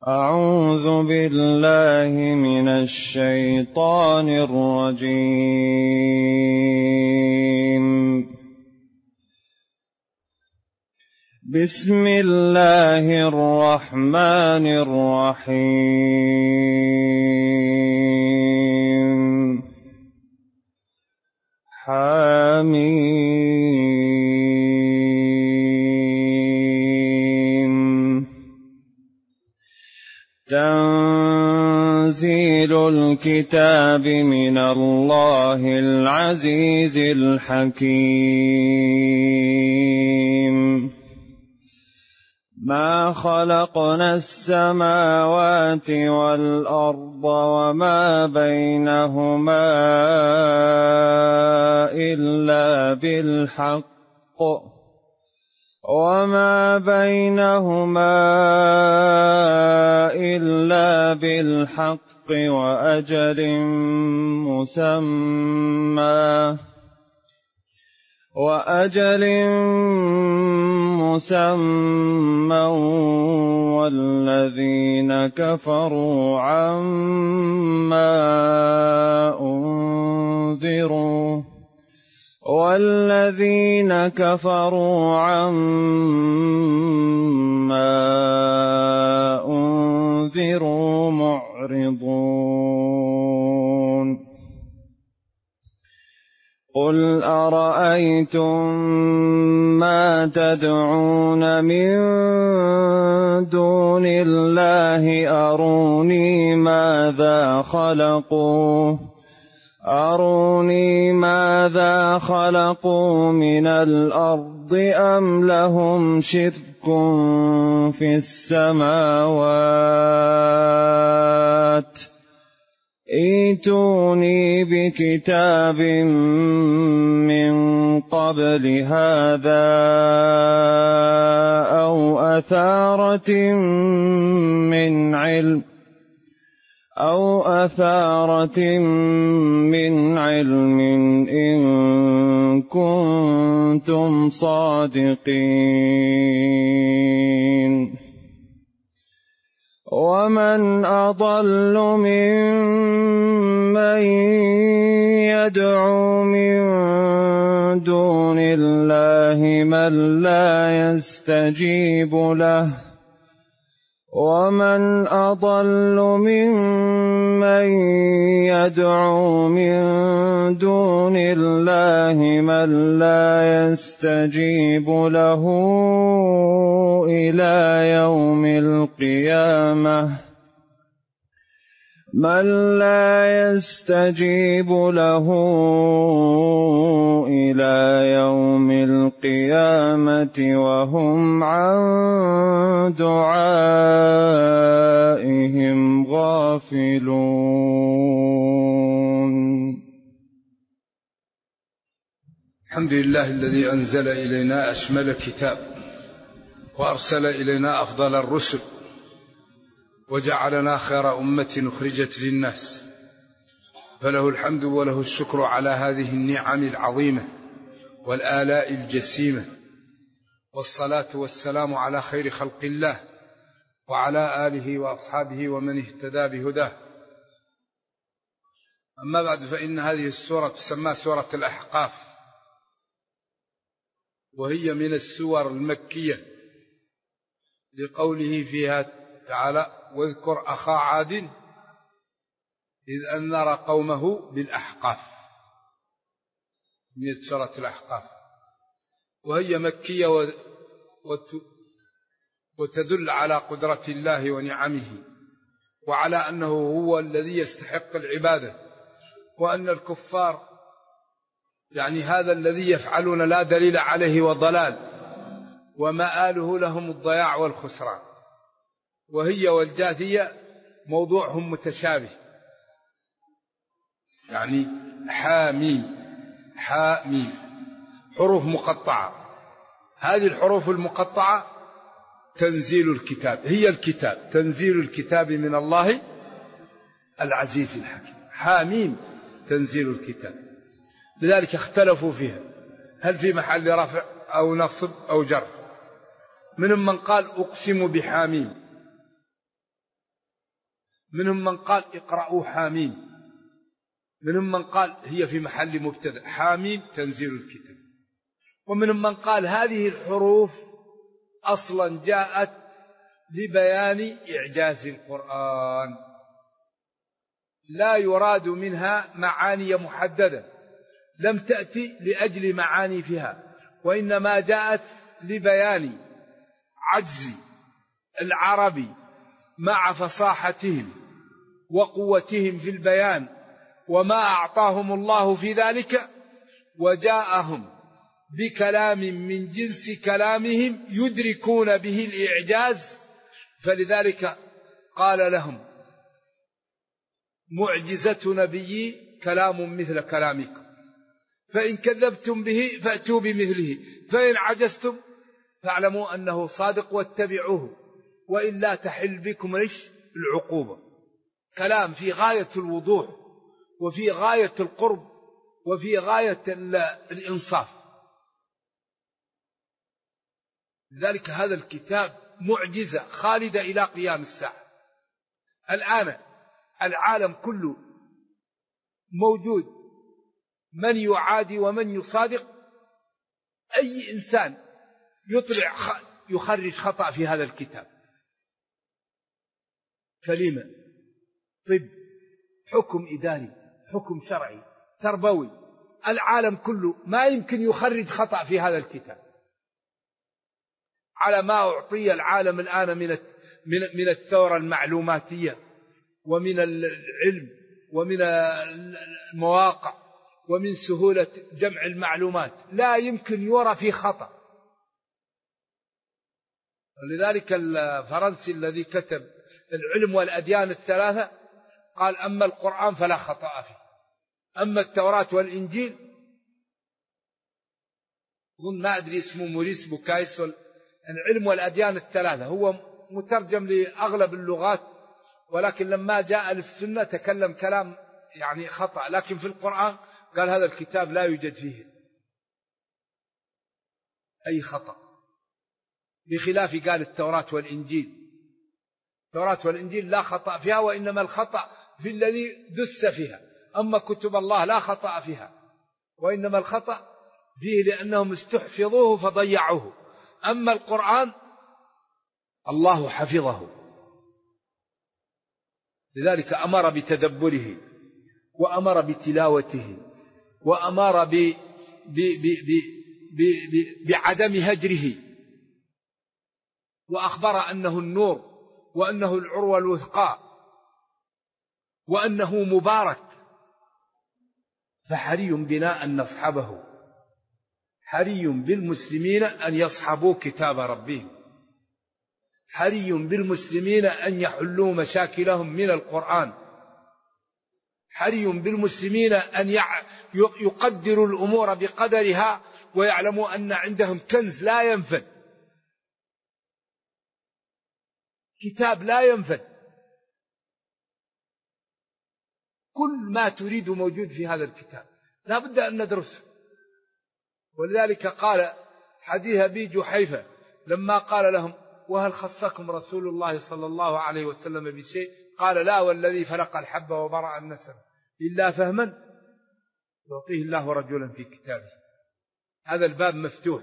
أعوذ بالله من الشيطان الرجيم. بسم الله الرحمن الرحيم. حميم. تنزيل الكتاب من الله العزيز الحكيم. ما خلقنا السماوات والأرض وما بينهما إلا بالحق وأجل مسمى والذين كفروا عما أنذروا معرضون. قل أرأيتم ما تدعون من دون الله أروني ماذا خلقوا من الأرض أم لهم شرك في السماوات. ائتوني بكتاب من قبل هذا أو أثارة من علم إن كنتم صادقين. ومن أضل ممن يدعو من دون الله من لا يستجيب له إلى يوم القيامة وهم عن دعائهم غافلون. الحمد لله الذي أنزل إلينا أشمل كتاب وأرسل إلينا أفضل الرسل وجعلنا خير أمة أخرجت للناس، فله الحمد وله الشكر على هذه النعم العظيمة والآلاء الجسيمة، والصلاة والسلام على خير خلق الله وعلى آله وأصحابه ومن اهتدى بهداه. أما بعد، فإن هذه السورة تسمى سورة الأحقاف، وهي من السور المكية لقوله فيها تعالى: واذكر أخا عاد إذ أنذر قومه بالأحقاف، من سورة الأحقاف. وهي مكية وتدل على قدرة الله ونعمه، وعلى أنه هو الذي يستحق العبادة، وأن الكفار هذا الذي يفعلون لا دليل عليه وضلال، ومآله لهم الضياع والخسران. وهي والجاثية موضوعهم متشابه، حاميم حروف مقطعة. هذه الحروف المقطعة تنزيل الكتاب، هي الكتاب، تنزيل الكتاب من الله العزيز الحكيم. حاميم تنزيل الكتاب، لذلك اختلفوا فيها هل في محل رفع أو نصب أو جر. منهم من قال أقسم بحاميم، منهم من قال اقرأوا حاميم، منهم من قال هي في محل مبتدأ حاميم تنزيل الكتاب، ومنهم من قال هذه الحروف أصلا جاءت لبيان إعجاز القرآن، لا يراد منها معاني محددة، لم تأتي لأجل معاني فيها، وإنما جاءت لبيان عجز العرب مع فصاحتهم وقوتهم في البيان وما أعطاهم الله في ذلك، وجاءهم بكلام من جنس كلامهم يدركون به الإعجاز، فلذلك قال لهم معجزة نبي كلام مثل كلامكم، فإن كذبتم به فأتوا بمثله، فإن عجزتم فاعلموا أنه صادق واتبعوه، وإلا تحل بكم العقوبة. كلام في غاية الوضوح وفي غاية القرب وفي غاية الإنصاف. لذلك هذا الكتاب معجزة خالدة إلى قيام الساعة. الآن العالم كله موجود من يعادي ومن يصادق، أي إنسان يخرج خطأ في هذا الكتاب، كلمة طب حكم إداري حكم شرعي تربوي، العالم كله ما يمكن يخرج خطأ في هذا الكتاب، على ما أعطي العالم الآن من الثورة المعلوماتية ومن العلم ومن المواقع ومن سهولة جمع المعلومات، لا يمكن يرى في خطأ. لذلك الفرنسي الذي كتب العلم والأديان الثلاثة قال أما القرآن فلا خطأ فيه، أما التوراة والإنجيل ما أدري اسمه موريس بوكايس، العلم والأديان الثلاثة هو مترجم لأغلب اللغات، ولكن لما جاء للسنة تكلم كلام يعني خطأ، لكن في القرآن قال هذا الكتاب لا يوجد فيه أي خطأ، بخلاف قال التوراة والإنجيل، التوراة والإنجيل لا خطأ فيها، وإنما الخطأ في الذي دس فيها، أما كتب الله لا خطأ فيها، وإنما الخطأ فيه لأنهم استحفظوه فضيعوه، أما القرآن الله حفظه، لذلك أمر بتدبره وأمر بتلاوته وأمر بعدم هجره، وأخبر أنه النور وأنه العروة الوثقى وأنه مبارك، فحري بنا أن نصحبه، حري بالمسلمين أن يصحبوا كتاب ربهم، حري بالمسلمين أن يحلوا مشاكلهم من القرآن، حري بالمسلمين أن يقدروا الأمور بقدرها ويعلموا أن عندهم كنز لا ينفد، كتاب لا ينفد، كل ما تريد موجود في هذا الكتاب، لا بد أن ندرسه. ولذلك قال حديث أبي جحيفة لما قال لهم وهل خصكم رسول الله صلى الله عليه وسلم بشيء؟ قال لا والذي فلق الحب وبرأ النسم إلا فهما يعطيه الله رجلا في كتابه. هذا الباب مفتوح،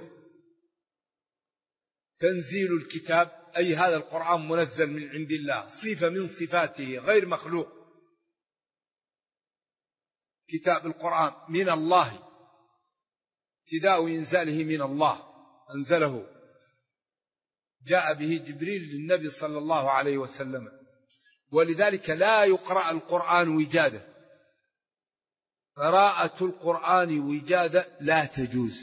تنزيل الكتاب أي هذا القرآن منزل من عند الله، صفة من صفاته غير مخلوق، كتاب القرآن من الله، ابتداء إنزاله من الله، أنزله جاء به جبريل للنبي صلى الله عليه وسلم، ولذلك لا يقرأ القرآن وجادة، قراءة القرآن وجادة لا تجوز.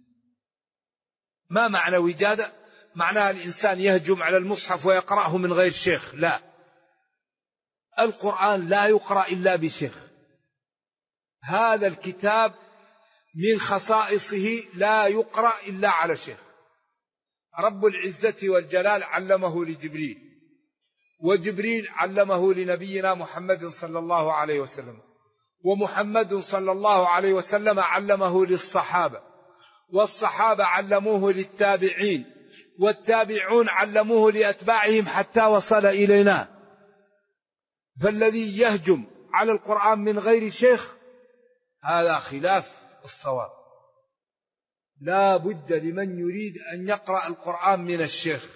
ما معنى وجادة؟ معناها الإنسان يهجم على المصحف ويقرأه من غير شيخ، لا، القرآن لا يقرأ إلا بشيخ، هذا الكتاب من خصائصه لا يقرأ إلا على شيخ. رب العزة والجلال علمه لجبريل، وجبريل علمه لنبينا محمد صلى الله عليه وسلم، ومحمد صلى الله عليه وسلم علمه للصحابة، والصحابة علموه للتابعين، والتابعون علموه لأتباعهم حتى وصل إلينا. فالذي يهجم على القرآن من غير شيخ هذا خلاف الصواب. لا بد لمن يريد أن يقرأ القرآن من الشيخ.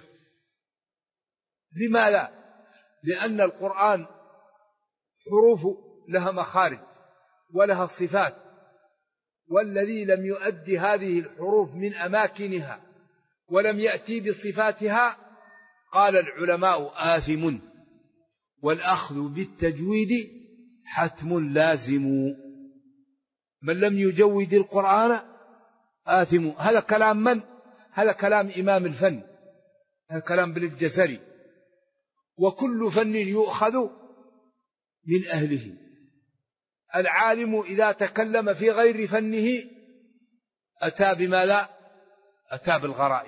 لماذا؟ لأن القرآن حروف لها مخارج ولها صفات، والذي لم يؤدي هذه الحروف من أماكنها ولم يأتي بصفاتها قال العلماء آثم، والأخذ بالتجويد حتم لازم. من لم يجود القرآن آثم. هذا كلام من؟ هذا كلام إمام الفن، هذا كلام ابن الجزري. وكل فن يؤخذ من أهله. العالم إذا تكلم في غير فنه أتى بما لا أتى بالغرائب.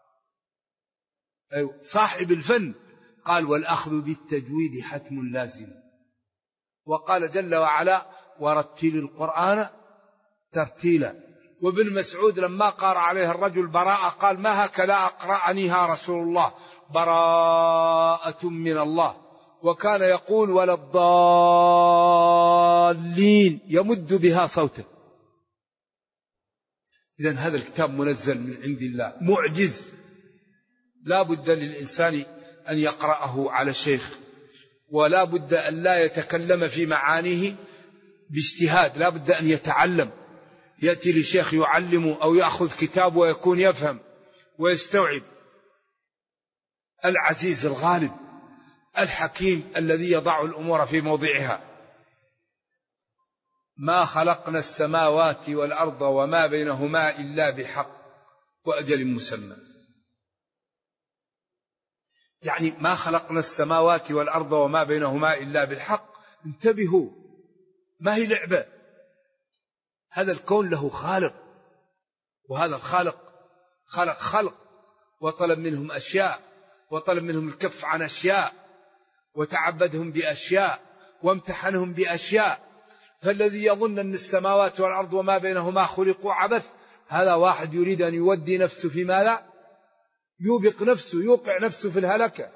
أيوة. صاحب الفن قال والأخذ بالتجويد حتم لازم. وقال جل وعلا ورتل القرآن ترتيلا. وابن مسعود لما قرأ عليه الرجل براءة قال ما هكذا أقرأنيها رسول الله، براءة من الله. وكان يقول ولا الضالين يمد بها صوته. إذن هذا الكتاب منزل من عند الله معجز، لا بد للإنسان أن يقرأه على شيخ، ولا بد أن لا يتكلم في معانيه باجتهاد، لا بد أن يتعلم، يأتي لشيخ يعلمه أو يأخذ كتاب ويكون يفهم ويستوعب. العزيز الغالب الحكيم الذي يضع الأمور في موضعها. ما خلقنا السماوات والأرض وما بينهما إلا بحق وأجل مسمى. يعني ما خلقنا السماوات والأرض وما بينهما إلا بالحق. انتبهوا، ما هي لعبة. هذا الكون له خالق، وهذا الخالق خلق وطلب منهم أشياء، وطلب منهم الكف عن أشياء، وتعبدهم بأشياء، وامتحنهم بأشياء. فالذي يظن أن السماوات والأرض وما بينهما خلقوا عبث، هذا واحد يريد أن يودي نفسه في ماذا؟ يوبق نفسه، يوقع نفسه في الهلكة.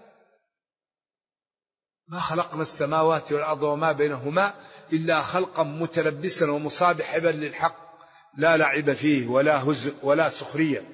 ما خلقنا السماوات والأرض وما بينهما إلا خلقا متلبسا ومصابحبا للحق، لا لعب فيه ولا هزء ولا سخرية،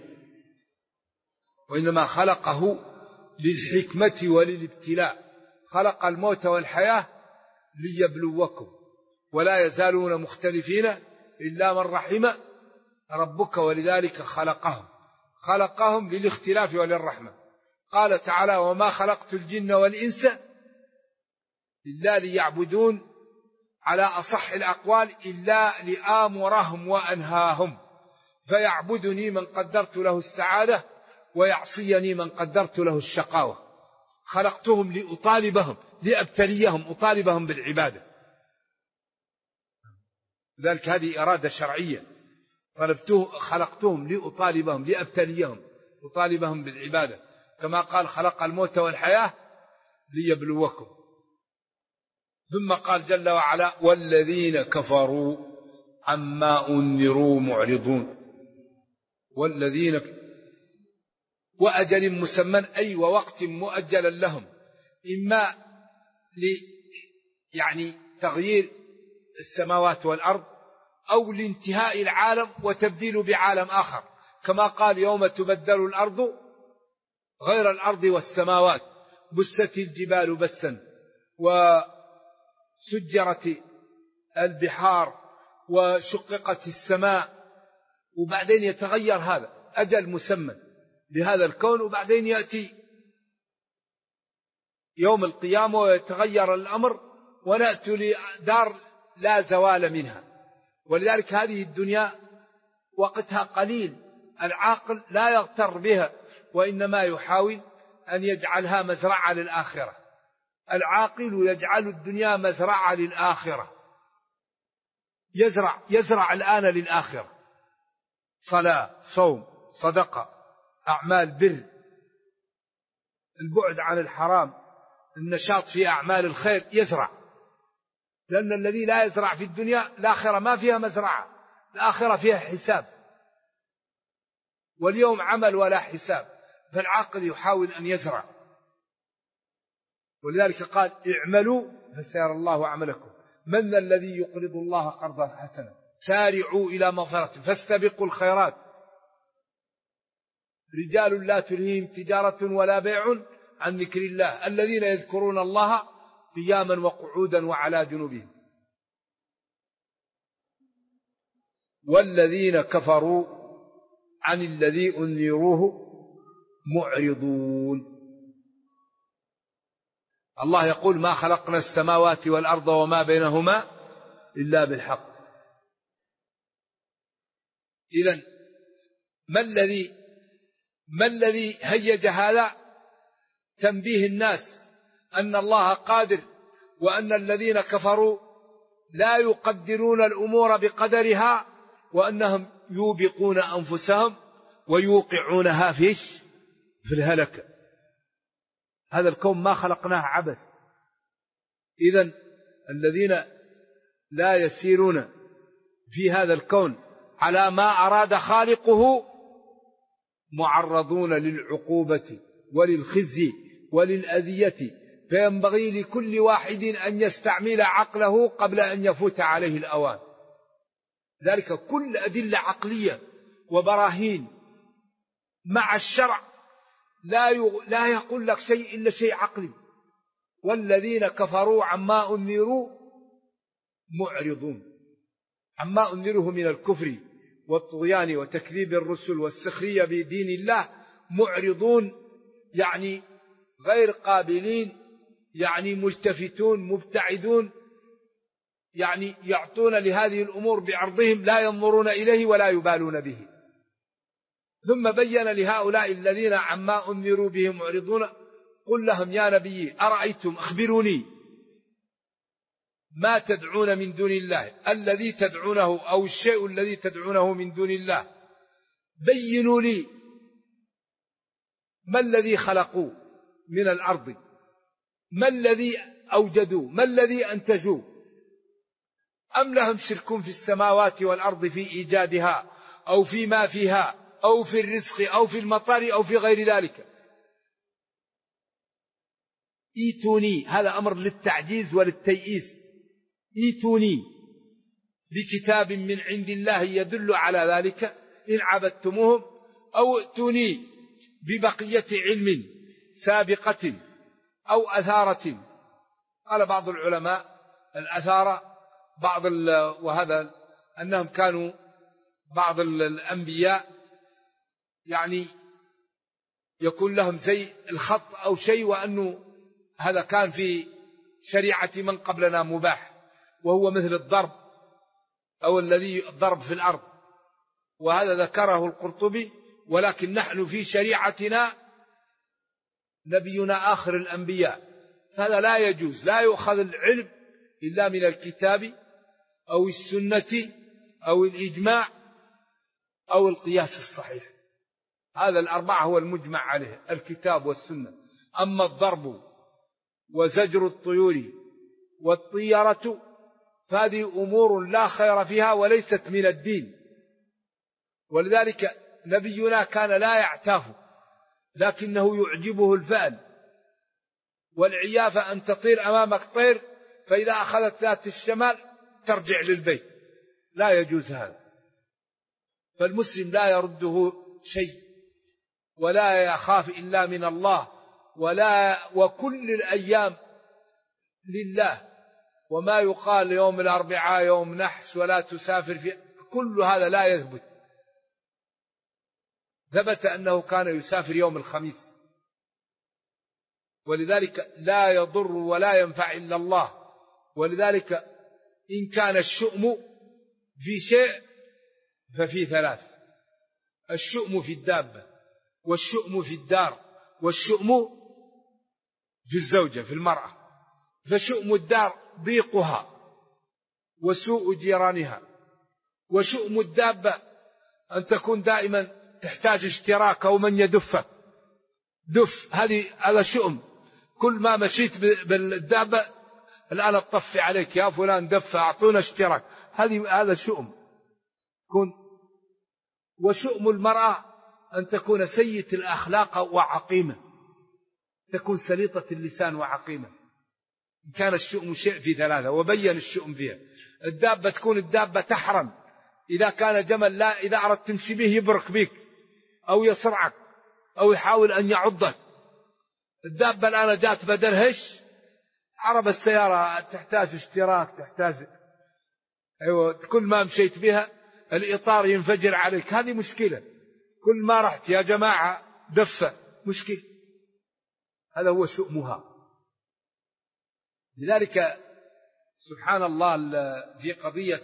وإنما خلقه للحكمة وللابتلاء. خلق الموت والحياة ليبلوكم، ولا يزالون مختلفين إلا من رحم ربك، ولذلك خلقهم للاختلاف وللرحمة. قال تعالى وما خلقت الجن والإنس إلا ليعبدون، على أصح الأقوال إلا لآمرهم وأنهاهم، فيعبدني من قدرت له السعادة ويعصيني من قدرت له الشقاوة. خلقتهم لأطالبهم، لأبتليهم، أطالبهم بالعبادة. ذلك هذه إرادة شرعية. خلقتهم لأطالبهم، لأبتليهم، أطالبهم بالعبادة، كما قال خلق الموت والحياة ليبلوكم. ثم قال جل وعلا والذين كفروا عما أنذروا معرضون. والذين وأجل مسمى، أي ووقت مؤجل لهم، إما يعني تغيير السماوات والأرض، أو لانتهاء العالم وتبديل بعالم آخر، كما قال يوم تبدل الأرض غير الأرض والسماوات، بست الجبال بسا، وسجرت البحار، وشققت السماء. وبعدين يتغير هذا أجل مسمى بهذا الكون، وبعدين يأتي يوم القيامة ويتغير الأمر ونأتي لدار لا زوال منها. ولذلك هذه الدنيا وقتها قليل، العاقل لا يغتر بها، وإنما يحاول أن يجعلها مزرعة للآخرة. العاقل يجعل الدنيا مزرعة للآخرة، يزرع الآن للآخرة، صلاة، صوم، صدقة، أعمال بر، البعد عن الحرام، النشاط في أعمال الخير، يزرع. لأن الذي لا يزرع في الدنيا الآخرة ما فيها مزرعة، الآخرة فيها حساب، واليوم عمل ولا حساب. فالعاقل يحاول أن يزرع. ولذلك قال اعملوا فسيرى الله عملكم. من ذا الذي يقرض الله قرضا حسنا؟ سارعوا إلى مغفرة، فاستبقوا الخيرات. رجال لا تلهيهم تجارة ولا بيع عن ذكر الله، الذين يذكرون الله قياما وقعودا وعلى جنوبهم. والذين كفروا عن الذي أنذروه معرضون. الله يقول: ما خلقنا السماوات والأرض وما بينهما إلا بالحق. إذن ما الذي هيج هذا؟ تنبيه الناس أن الله قادر، وأن الذين كفروا لا يقدرون الأمور بقدرها، وأنهم يوبقون أنفسهم ويوقعونها في الهلكة. هذا الكون ما خلقناه عبث. إذن الذين لا يسيرون في هذا الكون على ما أراد خالقه معرضون للعقوبة وللخزي وللأذية، فينبغي لكل واحد أن يستعمل عقله قبل أن يفوت عليه الأوان. ذلك كل أدلة عقلية وبراهين مع الشرع لا يقول لك شيء إلا شيء عقلي. والذين كفروا عما أنذروا معرضون، عما أنذره من الكفر والطغيان وتكذيب الرسل والسخرية بدين الله معرضون، يعني غير قابلين، يعني ملتفتون مبتعدون، يعني يعطون لهذه الأمور بعرضهم، لا ينظرون إليه ولا يبالون به. ثم بين لهؤلاء الذين عما أنذروا به معرضون: قل لهم يا نبي أرأيتم، أخبروني ما تدعون من دون الله، الذي تدعونه أو الشيء الذي تدعونه من دون الله، بينوا لي ما الذي خلقوا من الأرض، ما الذي أوجدوا، ما الذي أنتجوا، أم لهم شرك في السماوات والأرض في إيجادها أو فيما فيها أو في الرزق أو في المطر أو في غير ذلك. إيتوني، هذا أمر للتعجيز وللتيئيس، إيتوني بكتاب من عند الله يدل على ذلك إن عبدتموهم، أو ائتوني ببقية علم سابقة أو أثارة. قال بعض العلماء الأثارة وهذا أنهم كانوا بعض الأنبياء يعني يكون لهم زي الخط أو شيء، وأنه هذا كان في شريعة من قبلنا مباح، وهو مثل الضرب أو الذي ضرب في الأرض، وهذا ذكره القرطبي. ولكن نحن في شريعتنا نبينا آخر الأنبياء، فهذا لا يجوز، لا يؤخذ العلم إلا من الكتاب أو السنة أو الإجماع أو القياس الصحيح. هذا الأربعة هو المجمع عليه، الكتاب والسنة. أما الضرب وزجر الطيور والطيرة فهذه أمور لا خير فيها وليست من الدين. ولذلك نبينا كان لا يعتاف، لكنه يعجبه الفأل والعيافة، أن تطير أمامك طير فإذا أخذت ذات الشمال ترجع للبيت، لا يجوز هذا. فالمسلم لا يرده شيء ولا يخاف إلا من الله، وكل الأيام لله. وما يقال يوم الأربعاء يوم نحس ولا تسافر في، كل هذا لا يثبت. ثبت أنه كان يسافر يوم الخميس، ولذلك لا يضر ولا ينفع إلا الله. ولذلك إن كان الشؤم في شيء ففي ثلاث: الشؤم في الدابة، والشؤم في الدار، والشؤم في الزوجة في المرأة. فشؤم الدار ضيقها وسوء جيرانها، وشؤم الدابة أن تكون دائما تحتاج اشتراك أو من يدفك هذا شؤم. كل ما مشيت بالدابة الآن أطفي عليك يا فلان دفة أعطونا اشتراك، هذا شؤم. وشؤم المرأة أن تكون سيئة الأخلاق وعقيمة، تكون سليطة اللسان وعقيمة. إن كان الشؤم شيء في ثلاثة، وبين الشؤم فيها. الدابة تكون الدابة تحرم، إذا كان جمل لا، إذا أردت تمشي به يبرك بك أو يصرعك أو يحاول أن يعضك. الدابة الآن جات بدل هش، عرب السيارة تحتاج اشتراك، تحتاج كل ما مشيت بها الإطار ينفجر عليك، هذه مشكلة. كل ما رحت يا جماعة دفة، مشكلة. هذا هو شؤمها. لذلك سبحان الله في قضية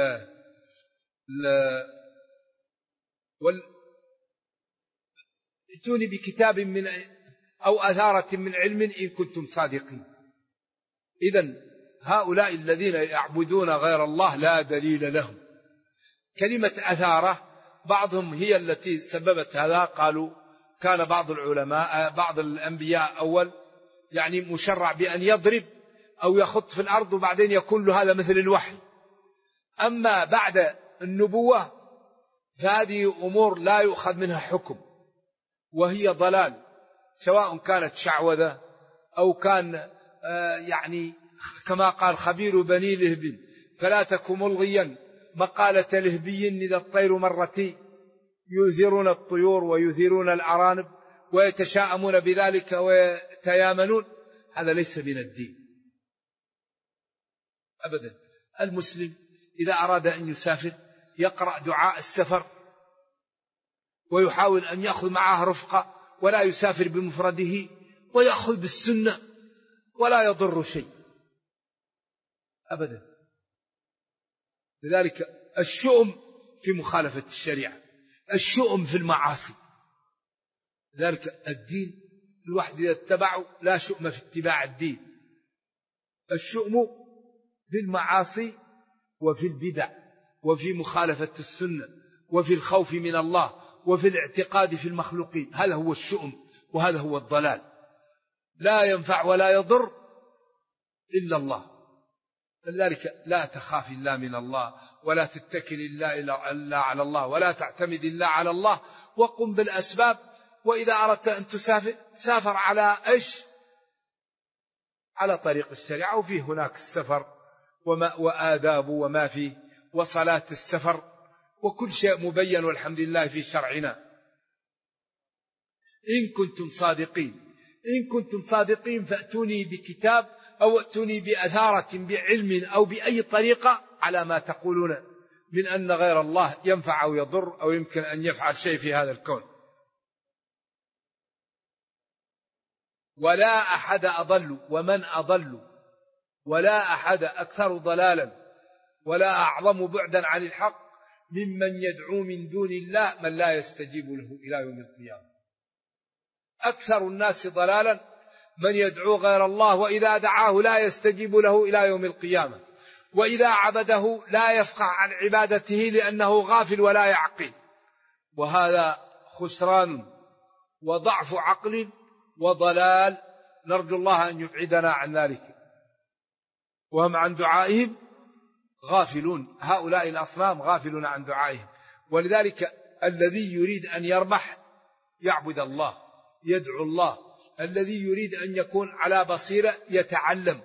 ائتوني بكتاب من أو أثارة من علم إن كنتم صادقين. إذن هؤلاء الذين يعبدون غير الله لا دليل لهم. كلمة أثارة بعضهم هي التي سببت هذا. قالوا كان بعض العلماء بعض الأنبياء أول يعني مشرع بأن يضرب أو يخط في الأرض وبعدين يكون له هذا مثل الوحي. أما بعد النبوة فهذه أمور لا يؤخذ منها حكم، وهي ضلال، سواء كانت شعوذة أو كان يعني كما قال خبير بني لهب فلا تك ملغيا مقالة لهبي إذا الطير مرتي يثيرون الطيور ويثيرون الأرانب ويتشاءمون بذلك ويتيامنون. هذا ليس من الدين أبدا. المسلم إذا أراد أن يسافر يقرأ دعاء السفر ويحاول أن يأخذ معه رفقة، ولا يسافر بمفرده، ويأخذ بالسنة ولا يضر شيء أبدا. لذلك الشؤم في مخالفة الشريعة، الشؤم في المعاصي. لذلك الدين الواحد إذا اتبعه لا شؤم في اتباع الدين. الشؤم في المعاصي وفي البدع وفي مخالفة السنة وفي الخوف من الله وفي الاعتقاد في المخلوقين. هذا هو الشؤم وهذا هو الضلال. لا ينفع ولا يضر إلا الله. لذلك لا تخاف إلا من الله، ولا تتكل إلا على الله، ولا تعتمد إلا على الله، وقم بالأسباب. وإذا أردت أن تسافر سافر على إيش؟ على طريق الشريعة، وفيه هناك السفر وآداب وما فيه وصلاة السفر وكل شيء مبين والحمد لله في شرعنا. إن كنتم صادقين، إن كنتم صادقين فأتوني بكتاب أو أتوني بأثارة بعلم أو بأي طريقة على ما تقولون من أن غير الله ينفع أو يضر أو يمكن أن يفعل شيء في هذا الكون. ولا أحد أضل ومن أضل، ولا أحد أكثر ضلالا ولا أعظم بعدا عن الحق ممن يدعو من دون الله من لا يستجيب له إلى يوم القيامة. أكثر الناس ضلالا من يدعو غير الله، وإذا دعاه لا يستجيب له إلى يوم القيامة، وإذا عبده لا يفقه عن عبادته لأنه غافل ولا يعقل. وهذا خسران وضعف عقل وضلال، نرجو الله أن يبعدنا عن ذلك. وهم عن دعائهم غافلون، هؤلاء الأصنام غافلون عن دعائهم. ولذلك الذي يريد أن يربح يعبد الله، يدعو الله. الذي يريد أن يكون على بصيرة يتعلم.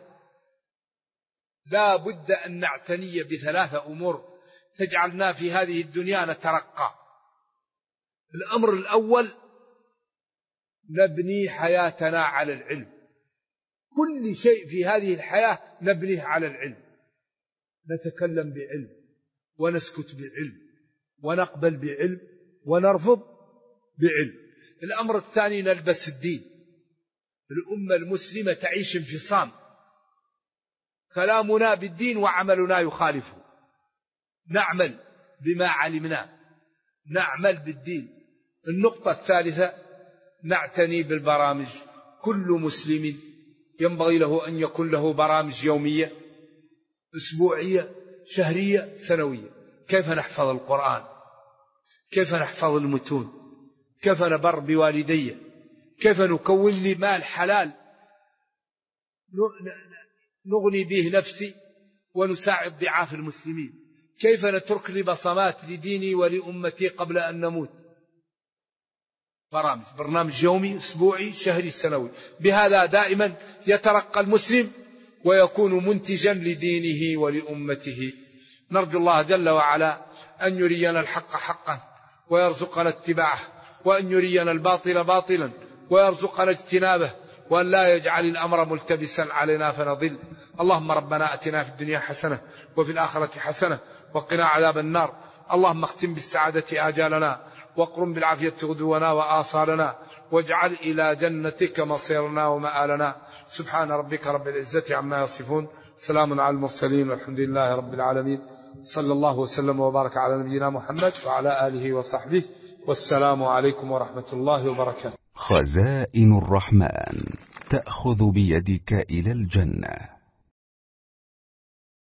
لا بد أن نعتني بثلاثة أمور تجعلنا في هذه الدنيا نترقى. الأمر الأول نبني حياتنا على العلم. كل شيء في هذه الحياة نبنيه على العلم، نتكلم بعلم ونسكت بعلم ونقبل بعلم ونرفض بعلم. الأمر الثاني نلبس الدين. الأمة المسلمة تعيش انفصام، كلامنا بالدين وعملنا يخالفه. نعمل بما علمنا، نعمل بالدين. النقطة الثالثة نعتني بالبرامج. كل مسلم ينبغي له أن يكون له برامج يومية، أسبوعية، شهرية، سنوية. كيف نحفظ القرآن، كيف نحفظ المتون، كيف نبر بوالدي، كيف نكون لي مال حلال نغني به نفسي ونساعد ضعاف المسلمين، كيف نترك لي بصمات لديني ولأمتي قبل أن نموت. برنامج يومي، أسبوعي، شهري، سنوي. بهذا دائما يترقى المسلم ويكون منتجا لدينه ولأمته. نرجو الله جل وعلا أن يرينا الحق حقا ويرزقنا اتباعه، وأن يرينا الباطل باطلا ويرزقنا اجتنابه، وأن لا يجعل الأمر ملتبسا علينا فنضل. اللهم ربنا أتنا في الدنيا حسنة وفي الآخرة حسنة وقنا عذاب النار. اللهم اختم بالسعادة آجالنا، واقرم بالعافية غدونا وآصالنا، واجعل إلى جنتك مصيرنا ومآلنا. سبحان ربك رب العزة عما يصفون، سلام على المرسلين والحمد لله رب العالمين. صلى الله وسلم وبارك على نبينا محمد وعلى آله وصحبه، والسلام عليكم ورحمة الله وبركاته. خزائن الرحمن تأخذ بيدك إلى الجنة.